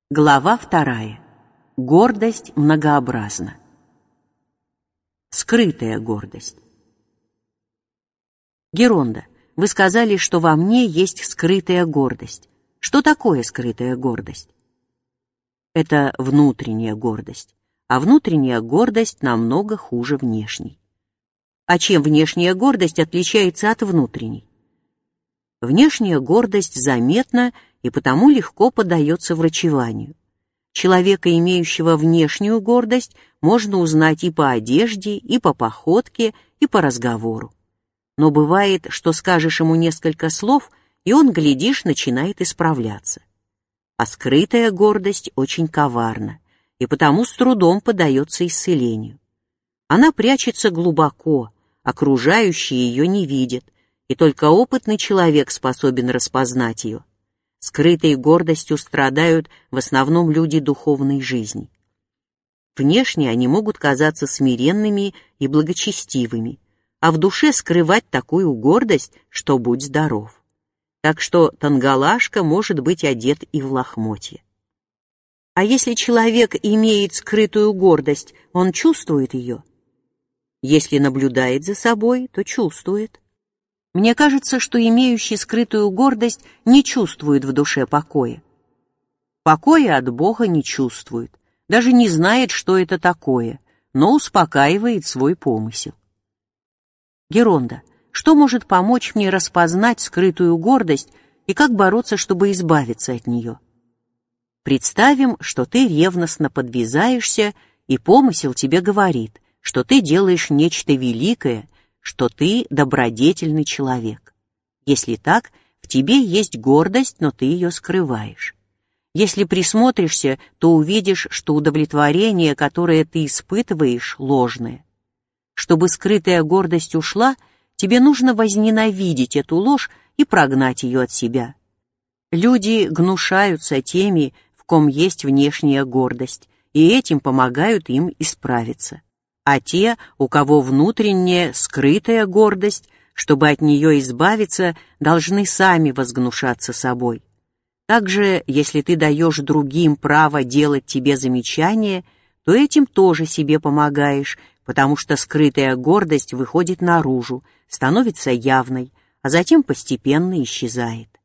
Глава 2. Гордость многообразна. Скрытая гордость. Геронда, вы сказали, что во мне есть скрытая гордость. Что такое скрытая гордость? Это внутренняя гордость, а внутренняя гордость намного хуже внешней. А чем внешняя гордость отличается от внутренней? Внешняя гордость заметна и потому легко поддается врачеванию. Человека, имеющего внешнюю гордость, можно узнать и по одежде, и по походке, и по разговору. Но бывает, что скажешь ему несколько слов, и он, глядишь, начинает исправляться. А скрытая гордость очень коварна, и потому с трудом поддается исцелению. Она прячется глубоко, окружающие ее не видят, и только опытный человек способен распознать ее. Скрытой гордостью страдают в основном люди духовной жизни. Внешне они могут казаться смиренными и благочестивыми, а в душе скрывать такую гордость, что будь здоров. Так что тангалашка может быть одет и в лохмотье. А если человек имеет скрытую гордость, он чувствует ее? Если наблюдает за собой, то чувствует. Мне кажется, что имеющий скрытую гордость не чувствует в душе покоя. Покоя от Бога не чувствует, даже не знает, что это такое, но успокаивает свой помысел. Геронда, что может помочь мне распознать скрытую гордость и как бороться, чтобы избавиться от нее? Представим, что ты ревностно подвязаешься, и помысел тебе говорит, что ты делаешь нечто великое, что ты добродетельный человек. Если так, в тебе есть гордость, но ты ее скрываешь. Если присмотришься, то увидишь, что удовлетворение, которое ты испытываешь, ложное. Чтобы скрытая гордость ушла, тебе нужно возненавидеть эту ложь и прогнать ее от себя. Люди гнушаются теми, в ком есть внешняя гордость, и этим помогают им исправиться. А те, у кого внутренняя, скрытая гордость, чтобы от нее избавиться, должны сами возгнушаться собой. Также, если ты даешь другим право делать тебе замечания, то этим тоже себе помогаешь, потому что скрытая гордость выходит наружу, становится явной, а затем постепенно исчезает.